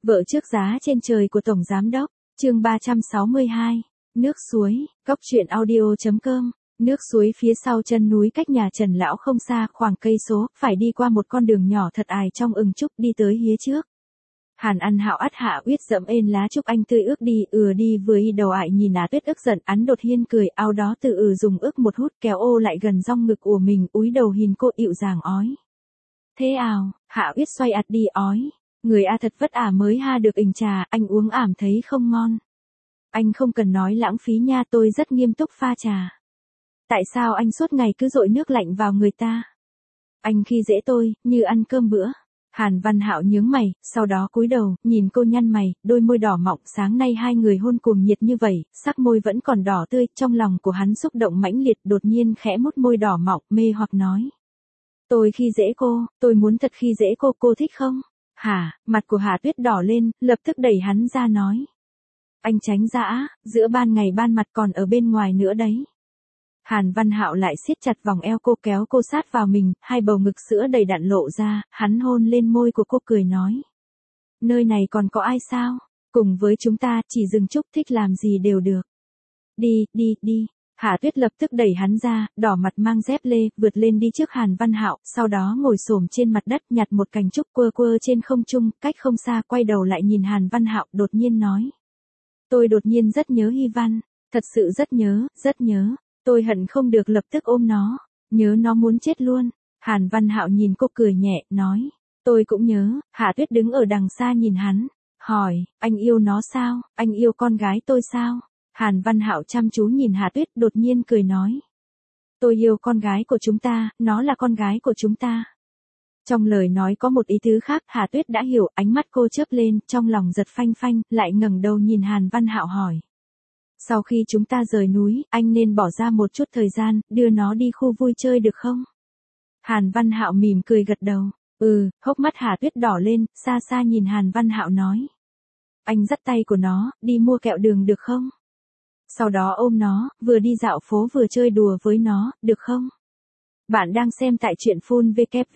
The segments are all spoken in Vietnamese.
Vợ trước giá trên trời của Tổng Giám Đốc, chương 362, nước suối, cóc truyện audio.com, nước suối phía sau chân núi cách nhà Trần Lão không xa khoảng cây số, phải đi qua một con đường nhỏ thật ải trong ừng trúc đi tới hía trước. Hàn Ăn Hạo ắt hạ uyết dẫm ên lá trúc anh tươi ước đi đi với đầu ải nhìn Á Tuyết ức giận án đột hiên cười ao đó từ dùng ức một hút kéo ô lại gần rong ngực của mình úi đầu hình cô ịu dàng ói. Thế ào, Hạ Uyết xoay ạt đi ói. Người A thật vất mới ha được ình trà, anh uống ảm thấy không ngon. Anh không cần nói lãng phí nha, tôi rất nghiêm túc pha trà. Tại sao anh suốt ngày cứ dội nước lạnh vào người ta? Anh khi dễ tôi, như ăn cơm bữa. Hàn Văn Hạo nhướng mày, sau đó cúi đầu, nhìn cô nhăn mày, đôi môi đỏ mọng, sáng nay hai người hôn cuồng nhiệt như vậy, sắc môi vẫn còn đỏ tươi, trong lòng của hắn xúc động mãnh liệt, đột nhiên khẽ mút môi đỏ mọng, mê hoặc nói. Tôi khi dễ cô, tôi muốn thật khi dễ cô thích không? Hả, mặt của Hà Tuyết đỏ lên, lập tức đẩy hắn ra nói. Anh tránh ra, giữa ban ngày ban mặt còn ở bên ngoài nữa đấy. Hàn Văn Hạo lại siết chặt vòng eo cô kéo cô sát vào mình, hai bầu ngực sữa đầy đặn lộ ra, hắn hôn lên môi của cô cười nói. Nơi này còn có ai sao? Cùng với chúng ta, chỉ dừng chút thích làm gì đều được. Đi. Hạ Tuyết lập tức đẩy hắn ra, đỏ mặt mang dép lê, vượt lên đi trước Hàn Văn Hạo, sau đó ngồi xổm trên mặt đất nhặt một cành trúc quơ trên không trung, cách không xa quay đầu lại nhìn Hàn Văn Hạo đột nhiên nói. Tôi đột nhiên rất nhớ Hy Văn, thật sự rất nhớ, tôi hận không được lập tức ôm nó, nhớ nó muốn chết luôn. Hàn Văn Hạo nhìn cô cười nhẹ, nói, tôi cũng nhớ. Hạ Tuyết đứng ở đằng xa nhìn hắn, hỏi, anh yêu nó sao, anh yêu con gái tôi sao? Hàn Văn Hạo chăm chú nhìn Hà Tuyết đột nhiên cười nói. Tôi yêu con gái của chúng ta, nó là con gái của chúng ta. Trong lời nói có một ý tứ khác, Hà Tuyết đã hiểu, ánh mắt cô chớp lên, trong lòng giật phanh, lại ngẩng đầu nhìn Hàn Văn Hạo hỏi. Sau khi chúng ta rời núi, anh nên bỏ ra một chút thời gian, đưa nó đi khu vui chơi được không? Hàn Văn Hạo mỉm cười gật đầu. Hốc mắt Hà Tuyết đỏ lên, xa nhìn Hàn Văn Hạo nói. Anh dắt tay của nó, đi mua kẹo đường được không? Sau đó ôm nó, vừa đi dạo phố vừa chơi đùa với nó, được không? Bạn đang xem tại truyện phun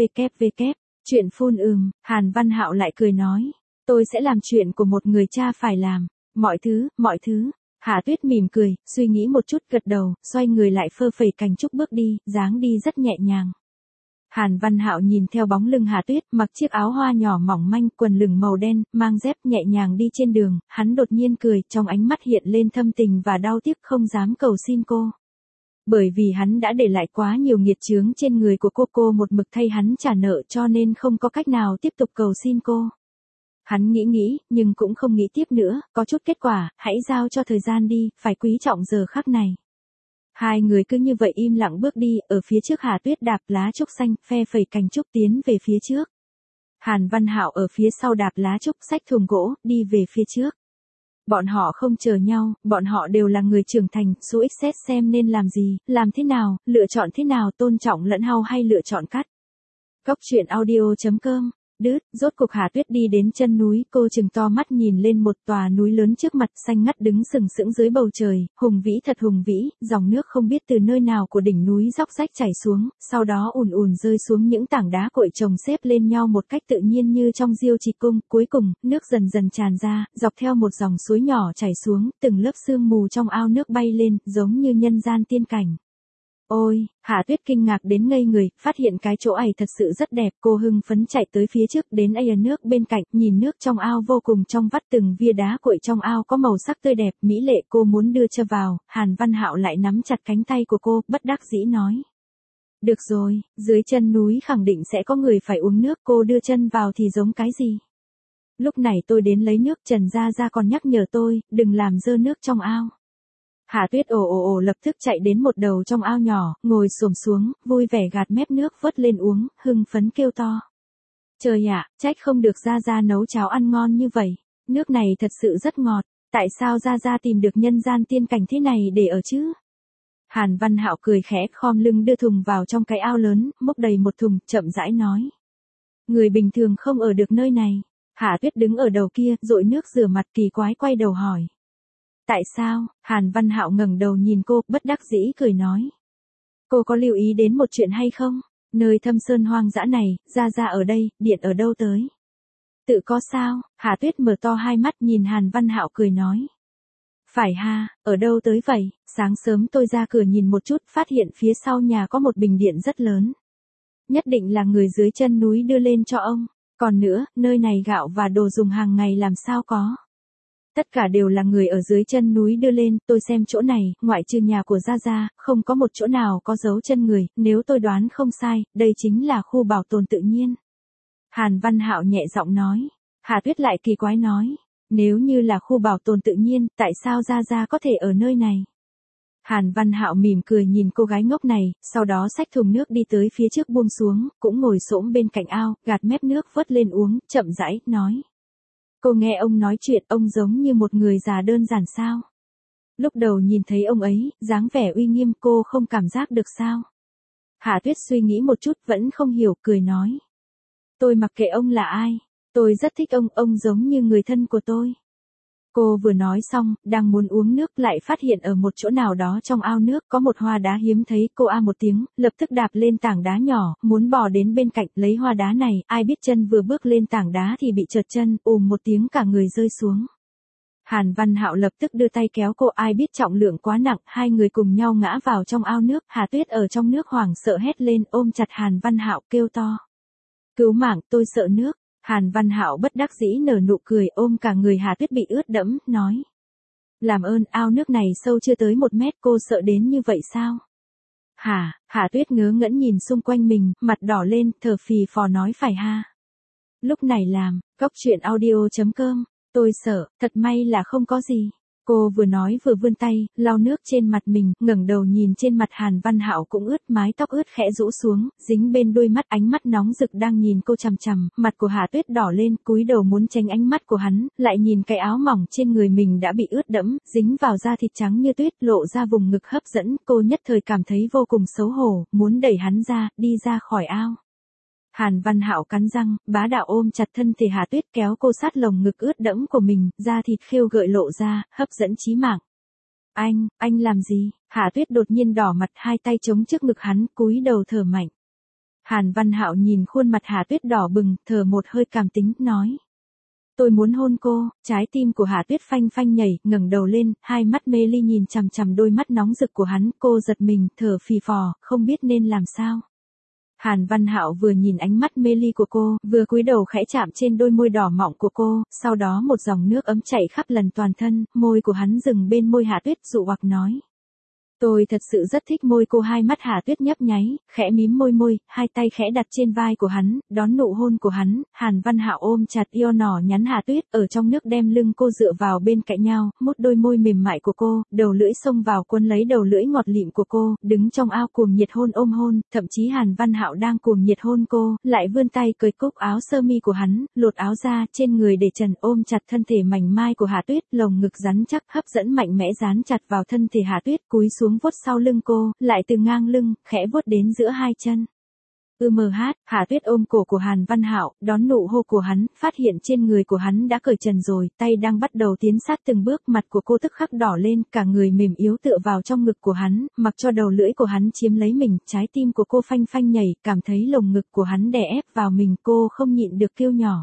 www. Truyện phun Hàn Văn Hạo lại cười nói. Tôi sẽ làm chuyện của một người cha phải làm. Mọi thứ. Hạ Tuyết mỉm cười, suy nghĩ một chút gật đầu, xoay người lại phơ phẩy cành trúc bước đi, dáng đi rất nhẹ nhàng. Hàn Văn Hạo nhìn theo bóng lưng Hà Tuyết, mặc chiếc áo hoa nhỏ mỏng manh, quần lửng màu đen, mang dép nhẹ nhàng đi trên đường, hắn đột nhiên cười, trong ánh mắt hiện lên thâm tình và đau tiếc không dám cầu xin cô. Bởi vì hắn đã để lại quá nhiều nghiệt chướng trên người của cô một mực thay hắn trả nợ cho nên không có cách nào tiếp tục cầu xin cô. Hắn nghĩ, nhưng cũng không nghĩ tiếp nữa, có chút kết quả, hãy giao cho thời gian đi, phải quý trọng giờ khắc này. Hai người cứ như vậy im lặng bước đi, ở phía trước Hà Tuyết đạp lá trúc xanh, phe phẩy cành trúc tiến về phía trước. Hàn Văn Hạo ở phía sau đạp lá trúc xách thùng gỗ, đi về phía trước. Bọn họ không chờ nhau, bọn họ đều là người trưởng thành, success xem nên làm gì, làm thế nào, lựa chọn thế nào, tôn trọng lẫn nhau hay lựa chọn cắt. Cóc truyện audio.com. Rốt cục Hà Tuyết đi đến chân núi, cô trừng to mắt nhìn lên một tòa núi lớn trước mặt xanh ngắt đứng sừng sững dưới bầu trời, hùng vĩ thật hùng vĩ, dòng nước không biết từ nơi nào của đỉnh núi róc rách chảy xuống, sau đó ùn rơi xuống những tảng đá cội chồng xếp lên nhau một cách tự nhiên như trong Diêu Trì Cung, cuối cùng, nước dần tràn ra, dọc theo một dòng suối nhỏ chảy xuống, từng lớp sương mù trong ao nước bay lên, giống như nhân gian tiên cảnh. Ôi, Hạ Tuyết kinh ngạc đến ngây người, phát hiện cái chỗ ải thật sự rất đẹp, cô hưng phấn chạy tới phía trước đến nước bên cạnh, nhìn nước trong ao vô cùng trong vắt từng via đá cội trong ao có màu sắc tươi đẹp, mỹ lệ, cô muốn đưa chân vào, Hàn Văn Hạo lại nắm chặt cánh tay của cô, bất đắc dĩ nói. Được rồi, dưới chân núi khẳng định sẽ có người phải uống nước, cô đưa chân vào thì giống cái gì? Lúc này tôi đến lấy nước, Trần Gia còn nhắc nhở tôi, đừng làm dơ nước trong ao. Hạ Tuyết ồ lập tức chạy đến một đầu trong ao nhỏ, ngồi xổm xuống, vui vẻ gạt mép nước vớt lên uống, hưng phấn kêu to. Trời ạ, trách không được Gia nấu cháo ăn ngon như vậy, nước này thật sự rất ngọt, tại sao Gia tìm được nhân gian tiên cảnh thế này để ở chứ? Hàn Văn Hạo cười khẽ khom lưng đưa thùng vào trong cái ao lớn, múc đầy một thùng, chậm rãi nói. Người bình thường không ở được nơi này. Hạ Tuyết đứng ở đầu kia, dội nước rửa mặt kỳ quái quay đầu hỏi. Tại sao? Hàn Văn Hạo ngẩng đầu nhìn cô, bất đắc dĩ cười nói. Cô có lưu ý đến một chuyện hay không? Nơi thâm sơn hoang dã này, Gia ở đây, điện ở đâu tới? Tự có sao? Hà Tuyết mở to hai mắt nhìn Hàn Văn Hạo cười nói. Phải ha, ở đâu tới vậy? Sáng sớm tôi ra cửa nhìn một chút, phát hiện phía sau nhà có một bình điện rất lớn. Nhất định là người dưới chân núi đưa lên cho ông. Còn nữa, nơi này gạo và đồ dùng hàng ngày làm sao có. Tất cả đều là người ở dưới chân núi đưa lên, tôi xem chỗ này, ngoại trừ nhà của Gia Gia, không có một chỗ nào có dấu chân người, nếu tôi đoán không sai, đây chính là khu bảo tồn tự nhiên. Hàn Văn Hạo nhẹ giọng nói. Hà Tuyết lại kỳ quái nói. Nếu như là khu bảo tồn tự nhiên, tại sao Gia Gia có thể ở nơi này? Hàn Văn Hạo mỉm cười nhìn cô gái ngốc này, sau đó xách thùng nước đi tới phía trước buông xuống, cũng ngồi xổm bên cạnh ao, gạt mép nước vớt lên uống, chậm rãi, nói. Cô nghe ông nói chuyện, ông giống như một người già đơn giản sao? Lúc đầu nhìn thấy ông ấy, dáng vẻ uy nghiêm, cô không cảm giác được sao? Hà Tuyết suy nghĩ một chút vẫn không hiểu, cười nói. Tôi mặc kệ ông là ai, tôi rất thích ông giống như người thân của tôi. Cô vừa nói xong, đang muốn uống nước lại phát hiện ở một chỗ nào đó trong ao nước có một hoa đá hiếm thấy, cô a một tiếng, lập tức đạp lên tảng đá nhỏ, muốn bò đến bên cạnh lấy hoa đá này, ai biết chân vừa bước lên tảng đá thì bị trượt chân, một tiếng cả người rơi xuống. Hàn Văn Hạo lập tức đưa tay kéo cô, ai biết trọng lượng quá nặng, hai người cùng nhau ngã vào trong ao nước, Hà Tuyết ở trong nước hoảng sợ hét lên, ôm chặt Hàn Văn Hạo kêu to. Cứu mạng, tôi sợ nước. Hàn Văn Hạo bất đắc dĩ nở nụ cười, ôm cả người Hà Tuyết bị ướt đẫm, nói. Làm ơn, ao nước này sâu chưa tới 1 mét, cô sợ đến như vậy sao? Hà Tuyết ngớ ngẩn nhìn xung quanh mình, mặt đỏ lên, thở phì phò nói phải ha. Lúc này làm, goctruyện.audio.com, tôi sợ, thật may là không có gì. Cô vừa nói vừa vươn tay, lau nước trên mặt mình, ngẩng đầu nhìn trên mặt Hàn Văn Hạo cũng ướt, mái tóc ướt khẽ rũ xuống, dính bên đôi mắt, ánh mắt nóng rực đang nhìn cô chằm chằm, mặt của Hà Tuyết đỏ lên, cúi đầu muốn tránh ánh mắt của hắn, lại nhìn cái áo mỏng trên người mình đã bị ướt đẫm, dính vào da thịt trắng như tuyết, lộ ra vùng ngực hấp dẫn, cô nhất thời cảm thấy vô cùng xấu hổ, muốn đẩy hắn ra, đi ra khỏi ao. Hàn Văn Hạo cắn răng, bá đạo ôm chặt thân thể Hà Tuyết, kéo cô sát lồng ngực ướt đẫm của mình, da thịt khêu gợi lộ ra, hấp dẫn chí mạng. Anh làm gì? Hà Tuyết đột nhiên đỏ mặt, hai tay chống trước ngực hắn, cúi đầu thở mạnh. Hàn Văn Hạo nhìn khuôn mặt Hà Tuyết đỏ bừng, thở một hơi cảm tính, nói. Tôi muốn hôn cô. Trái tim của Hà Tuyết phanh phanh nhảy, ngẩng đầu lên, hai mắt mê ly nhìn chằm chằm đôi mắt nóng rực của hắn, cô giật mình, thở phì phò, không biết nên làm sao. Hàn Văn Hạo vừa nhìn ánh mắt mê ly của cô, vừa cúi đầu khẽ chạm trên đôi môi đỏ mọng của cô, sau đó một dòng nước ấm chảy khắp lần toàn thân, môi của hắn dừng bên môi Hà Tuyết, dụ hoặc nói. Tôi thật sự rất thích môi cô. Hai mắt Hà Tuyết nhấp nháy, khẽ mím môi, hai tay khẽ đặt trên vai của hắn, đón nụ hôn của hắn. Hàn Văn Hạo ôm chặt eo nhỏ nhắn Hà Tuyết, ở trong nước đem lưng cô dựa vào bên cạnh nhau, mút đôi môi mềm mại của cô, đầu lưỡi xông vào cuốn lấy đầu lưỡi ngọt lịm của cô, đứng trong ao cuồng nhiệt hôn ôm hôn, thậm chí Hàn Văn Hạo đang cuồng nhiệt hôn cô, lại vươn tay cởi cúc áo sơ mi của hắn, lột áo ra, trên người để trần, ôm chặt thân thể mảnh mai của Hà Tuyết, lồng ngực rắn chắc, hấp dẫn mạnh mẽ dán chặt vào thân thể Hà Tuyết, cúi xuống vuốt sau lưng cô, lại từ ngang lưng, khẽ vuốt đến giữa hai chân. Hà Tuyết ôm cổ của Hàn Văn Hạo, đón nụ hôn của hắn, phát hiện trên người của hắn đã cởi trần rồi, tay đang bắt đầu tiến sát từng bước, mặt của cô tức khắc đỏ lên, cả người mềm yếu tựa vào trong ngực của hắn, mặc cho đầu lưỡi của hắn chiếm lấy mình, trái tim của cô phanh phanh nhảy, cảm thấy lồng ngực của hắn đè ép vào mình, cô không nhịn được kêu nhỏ.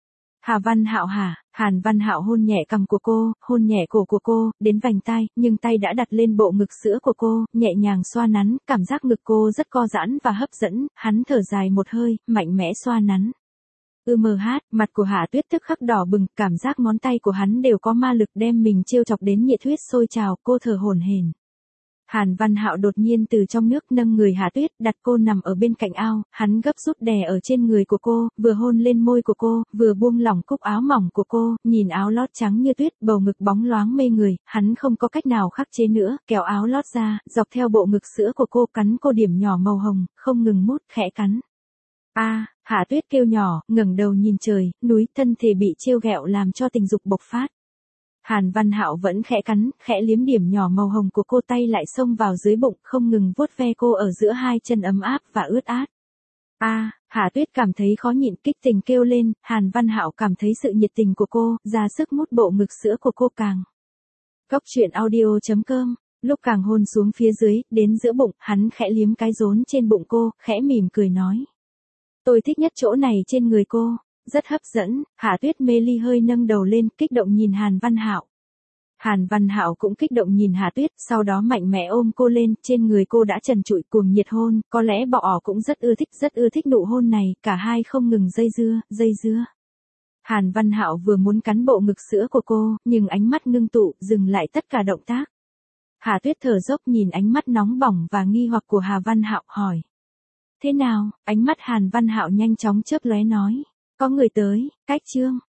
Hàn Văn Hạo hôn nhẹ cằm của cô, hôn nhẹ cổ của cô, đến vành tai, nhưng tay đã đặt lên bộ ngực sữa của cô, nhẹ nhàng xoa nắn, cảm giác ngực cô rất co giãn và hấp dẫn, hắn thở dài một hơi, mạnh mẽ xoa nắn. Mặt của Hà Tuyết tức khắc đỏ bừng, cảm giác ngón tay của hắn đều có ma lực đem mình trêu chọc đến nhiệt huyết sôi trào, cô thở hổn hển. Hàn Văn Hạo đột nhiên từ trong nước nâng người Hà Tuyết, đặt cô nằm ở bên cạnh ao, hắn gấp rút đè ở trên người của cô, vừa hôn lên môi của cô, vừa buông lỏng cúc áo mỏng của cô, nhìn áo lót trắng như tuyết, bầu ngực bóng loáng mê người, hắn không có cách nào khắc chế nữa, kéo áo lót ra, dọc theo bộ ngực sữa của cô, cắn cô điểm nhỏ màu hồng, không ngừng mút, khẽ cắn. Hà Tuyết kêu nhỏ, ngẩng đầu nhìn trời, núi, thân thể bị trêu ghẹo làm cho tình dục bộc phát. Hàn Văn Hạo vẫn khẽ cắn, khẽ liếm điểm nhỏ màu hồng của cô, tay lại xông vào dưới bụng, không ngừng vuốt ve cô ở giữa hai chân ấm áp và ướt át. Hà Tuyết cảm thấy khó nhịn, kích tình kêu lên, Hàn Văn Hạo cảm thấy sự nhiệt tình của cô, ra sức mút bộ ngực sữa của cô càng. Goctruyện.audio.com, lúc càng hôn xuống phía dưới, đến giữa bụng, hắn khẽ liếm cái rốn trên bụng cô, khẽ mỉm cười nói. Tôi thích nhất chỗ này trên người cô. rất hấp dẫn. Hạ Tuyết mê ly hơi nâng đầu lên, kích động nhìn Hàn Văn Hạo. Hàn Văn Hạo cũng kích động nhìn Hạ Tuyết, sau đó mạnh mẽ ôm cô lên, trên người cô đã trần trụi cuồng nhiệt hôn, có lẽ Bọ Ỏ cũng rất ưa thích nụ hôn này, cả hai không ngừng dây dưa. Hàn Văn Hạo vừa muốn cắn bộ ngực sữa của cô, nhưng ánh mắt ngưng tụ, dừng lại tất cả động tác. Hạ Tuyết thở dốc nhìn ánh mắt nóng bỏng và nghi hoặc của Hà Văn Hạo, hỏi. Thế nào? Ánh mắt Hàn Văn Hạo nhanh chóng chớp lóe nói. Có người tới, cách chương.